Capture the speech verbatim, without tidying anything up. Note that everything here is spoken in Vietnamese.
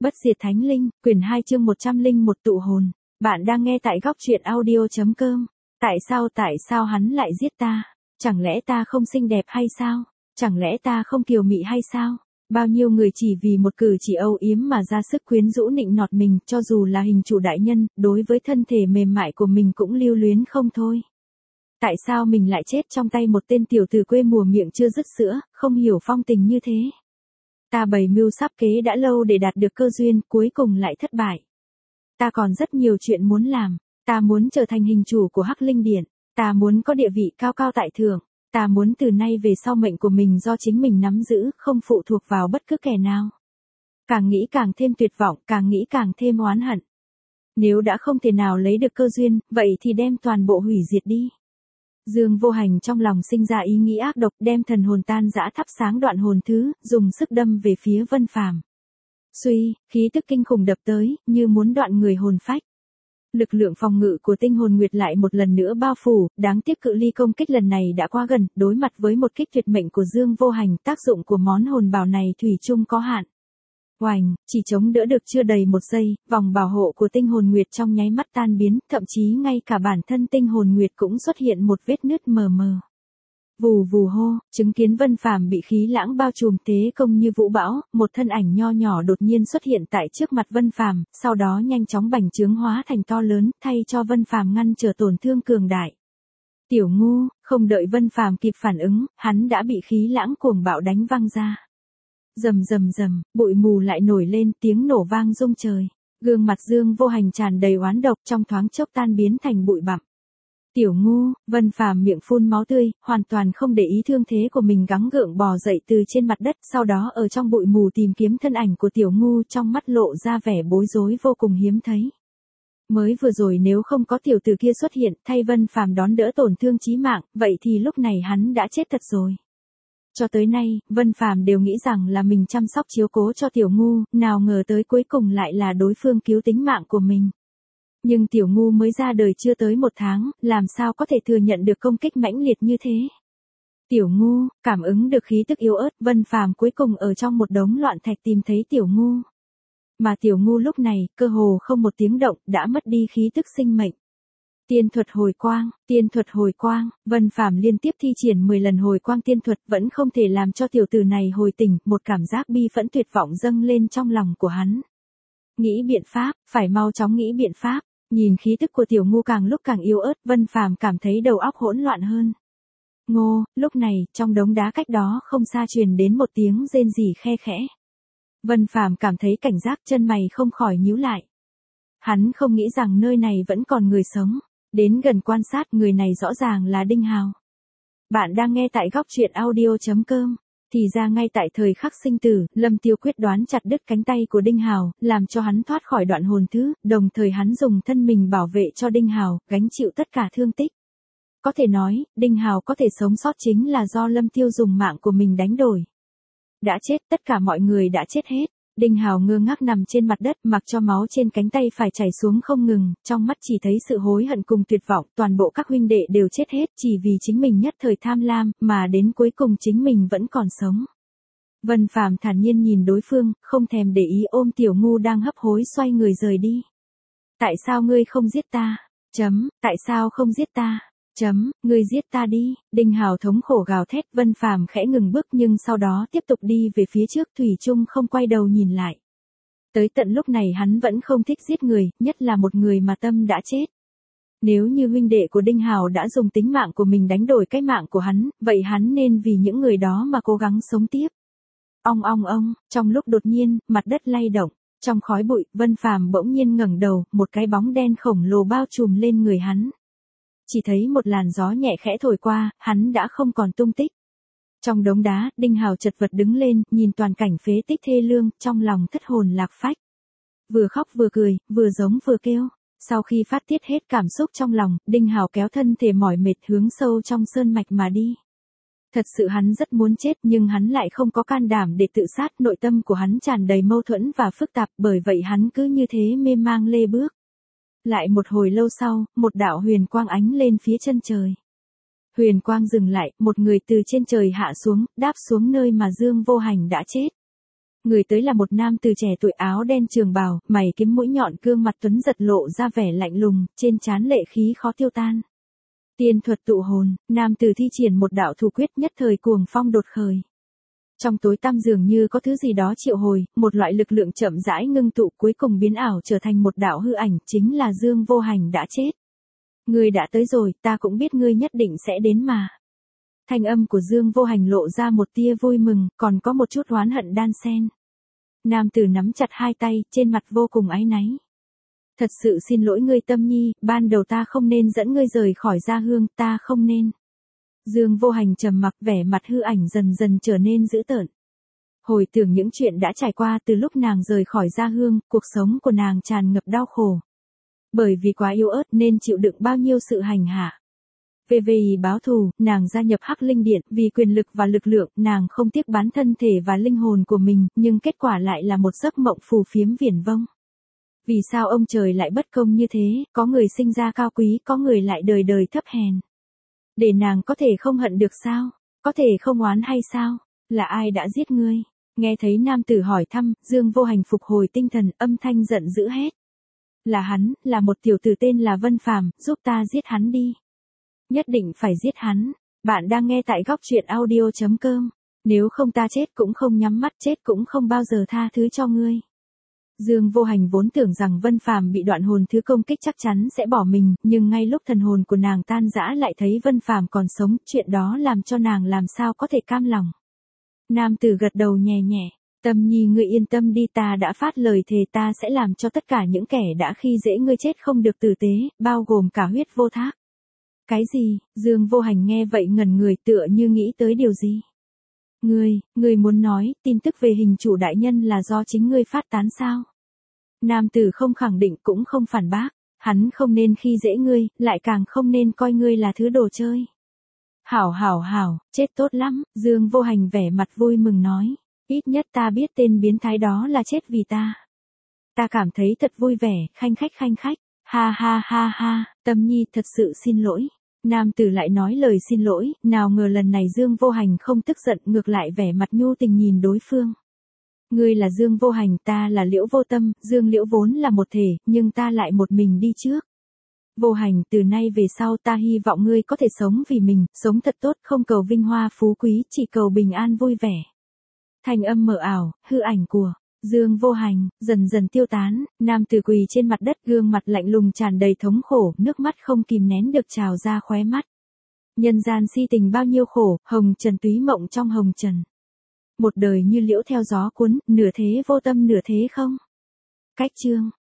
Bất diệt thánh linh, quyển hai chương một trăm lẻ một tụ hồn. Bạn đang nghe tại góc truyện audio chấm com. Tại sao tại sao hắn lại giết ta? Chẳng lẽ ta không xinh đẹp hay sao? Chẳng lẽ ta không kiều mị hay sao? Bao nhiêu người chỉ vì một cử chỉ âu yếm mà ra sức quyến rũ nịnh nọt mình, cho dù là hình chủ đại nhân, đối với thân thể mềm mại của mình cũng lưu luyến không thôi. Tại sao mình lại chết trong tay một tên tiểu tử quê mùa miệng chưa dứt sữa, không hiểu phong tình như thế? Ta bày mưu sắp kế đã lâu để đạt được cơ duyên, cuối cùng lại thất bại. Ta còn rất nhiều chuyện muốn làm. Ta muốn trở thành hình chủ của Hắc Linh Điện. Ta muốn có địa vị cao cao tại thượng. Ta muốn từ nay về sau mệnh của mình do chính mình nắm giữ, không phụ thuộc vào bất cứ kẻ nào. Càng nghĩ càng thêm tuyệt vọng, càng nghĩ càng thêm oán hận. Nếu đã không thể nào lấy được cơ duyên, vậy thì đem toàn bộ hủy diệt đi. Dương Vô Hành trong lòng sinh ra ý nghĩ ác độc, đem thần hồn tan rã thắp sáng đoạn hồn thứ, dùng sức đâm về phía Vân Phàm. Suy, khí tức kinh khủng đập tới, như muốn đoạn người hồn phách. Lực lượng phòng ngự của tinh hồn nguyệt lại một lần nữa bao phủ, đáng tiếc cự ly công kích lần này đã quá gần, đối mặt với một kích tuyệt mệnh của Dương Vô Hành, tác dụng của món hồn bào này thủy chung có hạn. Oành, chỉ chống đỡ được chưa đầy một giây, vòng bảo hộ của tinh hồn nguyệt trong nháy mắt tan biến, thậm chí ngay cả bản thân tinh hồn nguyệt cũng xuất hiện một vết nứt mờ mờ. Vù vù hô, chứng kiến Vân Phàm bị khí lãng bao trùm thế công như vũ bão, một thân ảnh nho nhỏ đột nhiên xuất hiện tại trước mặt Vân Phàm, sau đó nhanh chóng bành trướng hóa thành to lớn, thay cho Vân Phàm ngăn trở tổn thương cường đại. Tiểu ngu, không đợi Vân Phàm kịp phản ứng, hắn đã bị khí lãng cuồng bạo đánh văng ra. Rầm rầm rầm, bụi mù lại nổi lên, tiếng nổ vang rung trời. Gương mặt Dương Vô Hành tràn đầy oán độc, trong thoáng chốc tan biến thành bụi bặm. Tiểu ngu, Vân Phàm miệng phun máu tươi, hoàn toàn không để ý thương thế của mình, gắng gượng bò dậy từ trên mặt đất, sau đó ở trong bụi mù tìm kiếm thân ảnh của tiểu ngu, trong mắt lộ ra vẻ bối rối vô cùng hiếm thấy. Mới vừa rồi nếu không có tiểu tử kia xuất hiện, thay Vân Phàm đón đỡ tổn thương chí mạng, vậy thì lúc này hắn đã chết thật rồi. Cho tới nay, Vân Phàm đều nghĩ rằng là mình chăm sóc chiếu cố cho tiểu ngu, nào ngờ tới cuối cùng lại là đối phương cứu tính mạng của mình. Nhưng tiểu ngu mới ra đời chưa tới một tháng, làm sao có thể thừa nhận được công kích mãnh liệt như thế? Tiểu ngu, cảm ứng được khí tức yếu ớt, Vân Phàm cuối cùng ở trong một đống loạn thạch tìm thấy tiểu ngu. Mà tiểu ngu lúc này, cơ hồ không một tiếng động, đã mất đi khí tức sinh mệnh. Tiên thuật hồi quang, tiên thuật hồi quang, Vân Phàm liên tiếp thi triển mười lần hồi quang tiên thuật vẫn không thể làm cho tiểu tử này hồi tỉnh, một cảm giác bi phẫn tuyệt vọng dâng lên trong lòng của hắn. Nghĩ biện pháp, phải mau chóng nghĩ biện pháp, nhìn khí tức của tiểu ngu càng lúc càng yếu ớt, Vân Phàm cảm thấy đầu óc hỗn loạn hơn. Ngô, lúc này, trong đống đá cách đó không xa truyền đến một tiếng rên rỉ khe khẽ. Vân Phàm cảm thấy cảnh giác, chân mày không khỏi nhíu lại. Hắn không nghĩ rằng nơi này vẫn còn người sống. Đến gần quan sát, người này rõ ràng là Đinh Hào. Bạn đang nghe tại góc truyện audio chấm com. Thì ra ngay tại thời khắc sinh tử, Lâm Tiêu quyết đoán chặt đứt cánh tay của Đinh Hào, làm cho hắn thoát khỏi đoạn hồn thứ, đồng thời hắn dùng thân mình bảo vệ cho Đinh Hào, gánh chịu tất cả thương tích. Có thể nói, Đinh Hào có thể sống sót chính là do Lâm Tiêu dùng mạng của mình đánh đổi. Đã chết, tất cả mọi người đã chết hết. Đinh Hào ngơ ngác nằm trên mặt đất, mặc cho máu trên cánh tay phải chảy xuống không ngừng, trong mắt chỉ thấy sự hối hận cùng tuyệt vọng, toàn bộ các huynh đệ đều chết hết chỉ vì chính mình nhất thời tham lam, mà đến cuối cùng chính mình vẫn còn sống. Vân Phàm thản nhiên nhìn đối phương, không thèm để ý ôm tiểu ngu đang hấp hối xoay người rời đi. Tại sao ngươi không giết ta? Chấm, tại sao không giết ta? Chấm, ngươi giết ta đi. Đinh Hào thống khổ gào thét, Vân Phàm khẽ ngừng bước nhưng sau đó tiếp tục đi về phía trước, thủy chung không quay đầu nhìn lại. Tới tận lúc này hắn vẫn không thích giết người, nhất là một người mà tâm đã chết. Nếu như huynh đệ của Đinh Hào đã dùng tính mạng của mình đánh đổi cái mạng của hắn, vậy hắn nên vì những người đó mà cố gắng sống tiếp. Ong ong ong, trong lúc đột nhiên, mặt đất lay động, trong khói bụi, Vân Phàm bỗng nhiên ngẩng đầu, một cái bóng đen khổng lồ bao trùm lên người hắn. Chỉ thấy một làn gió nhẹ khẽ thổi qua, hắn đã không còn tung tích. Trong đống đá, Đinh Hào chật vật đứng lên, nhìn toàn cảnh phế tích thê lương, trong lòng thất hồn lạc phách. Vừa khóc vừa cười, vừa giống vừa kêu. Sau khi phát tiết hết cảm xúc trong lòng, Đinh Hào kéo thân thể mỏi mệt hướng sâu trong sơn mạch mà đi. Thật sự hắn rất muốn chết nhưng hắn lại không có can đảm để tự sát, nội tâm của hắn tràn đầy mâu thuẫn và phức tạp, bởi vậy hắn cứ như thế mê mang lê bước. Lại một hồi lâu sau, một đạo huyền quang ánh lên phía chân trời. Huyền quang dừng lại, một người từ trên trời hạ xuống, đáp xuống nơi mà Dương Vô Hành đã chết. Người tới là một nam từ trẻ tuổi áo đen trường bào, mày kiếm mũi nhọn, gương mặt tuấn giật lộ ra vẻ lạnh lùng, trên trán lệ khí khó tiêu tan. Tiên thuật tụ hồn, nam tử thi triển một đạo thủ quyết, nhất thời cuồng phong đột khởi. Trong tối tăm dường như có thứ gì đó triệu hồi, một loại lực lượng chậm rãi ngưng tụ, cuối cùng biến ảo trở thành một đạo hư ảnh, chính là Dương Vô Hành đã chết. Ngươi đã tới rồi, ta cũng biết ngươi nhất định sẽ đến mà. Thanh âm của Dương Vô Hành lộ ra một tia vui mừng, còn có một chút oán hận đan xen. Nam tử nắm chặt hai tay, trên mặt vô cùng áy náy. Thật sự xin lỗi ngươi Tâm Nhi, ban đầu ta không nên dẫn ngươi rời khỏi Gia Hương, ta không nên. Dương Vô Hành trầm mặc, vẻ mặt hư ảnh dần dần trở nên dữ tợn. Hồi tưởng những chuyện đã trải qua từ lúc nàng rời khỏi Gia Hương, cuộc sống của nàng tràn ngập đau khổ. Bởi vì quá yếu ớt nên chịu đựng bao nhiêu sự hành hạ. Về vì báo thù, nàng gia nhập Hắc Linh Điện, vì quyền lực và lực lượng, nàng không tiếc bán thân thể và linh hồn của mình, nhưng kết quả lại là một giấc mộng phù phiếm viển vông. Vì sao ông trời lại bất công như thế, có người sinh ra cao quý, có người lại đời đời thấp hèn. Để nàng có thể không hận được sao? Có thể không oán hay sao? Là ai đã giết ngươi? Nghe thấy nam tử hỏi thăm, Dương Vô Hành phục hồi tinh thần, âm thanh giận dữ hét. Là hắn, là một tiểu tử tên là Vân Phàm, giúp ta giết hắn đi. Nhất định phải giết hắn. Bạn đang nghe tại góc truyện audio chấm com. Nếu không ta chết cũng không nhắm mắt, chết cũng không bao giờ tha thứ cho ngươi. Dương Vô Hành vốn tưởng rằng Vân Phàm bị đoạn hồn thứ công kích chắc chắn sẽ bỏ mình, nhưng ngay lúc thần hồn của nàng tan rã lại thấy Vân Phàm còn sống, chuyện đó làm cho nàng làm sao có thể cam lòng. Nam tử gật đầu nhẹ nhẹ, Tâm Nhi ngươi yên tâm đi, ta đã phát lời thề ta sẽ làm cho tất cả những kẻ đã khi dễ ngươi chết không được tử tế, bao gồm cả Huyết Vô Thác. Cái gì? Dương Vô Hành nghe vậy ngẩn người, tựa như nghĩ tới điều gì. Ngươi, ngươi muốn nói, tin tức về hình chủ đại nhân là do chính ngươi phát tán sao? Nam tử không khẳng định cũng không phản bác, hắn không nên khi dễ ngươi, lại càng không nên coi ngươi là thứ đồ chơi. Hảo hảo hảo, chết tốt lắm, Dương Vô Hành vẻ mặt vui mừng nói, ít nhất ta biết tên biến thái đó là chết vì ta. Ta cảm thấy thật vui vẻ, khanh khách khanh khách, ha ha ha ha, Tâm Nhi thật sự xin lỗi. Nam tử lại nói lời xin lỗi, nào ngờ lần này Dương Vô Hành không tức giận, ngược lại vẻ mặt nhu tình nhìn đối phương. Ngươi là Dương Vô Hành, ta là Liễu Vô Tâm, Dương Liễu vốn là một thể, nhưng ta lại một mình đi trước. Vô Hành, từ nay về sau ta hy vọng ngươi có thể sống vì mình, sống thật tốt, không cầu vinh hoa phú quý, chỉ cầu bình an vui vẻ. Thanh âm mờ ảo, hư ảnh của Dương Vô Hành dần dần tiêu tán, nam tử quỳ trên mặt đất, gương mặt lạnh lùng tràn đầy thống khổ, nước mắt không kìm nén được trào ra khóe mắt. Nhân gian si tình bao nhiêu khổ, hồng trần túy mộng trong hồng trần. Một đời như liễu theo gió cuốn, nửa thế vô tâm nửa thế không. Cách chương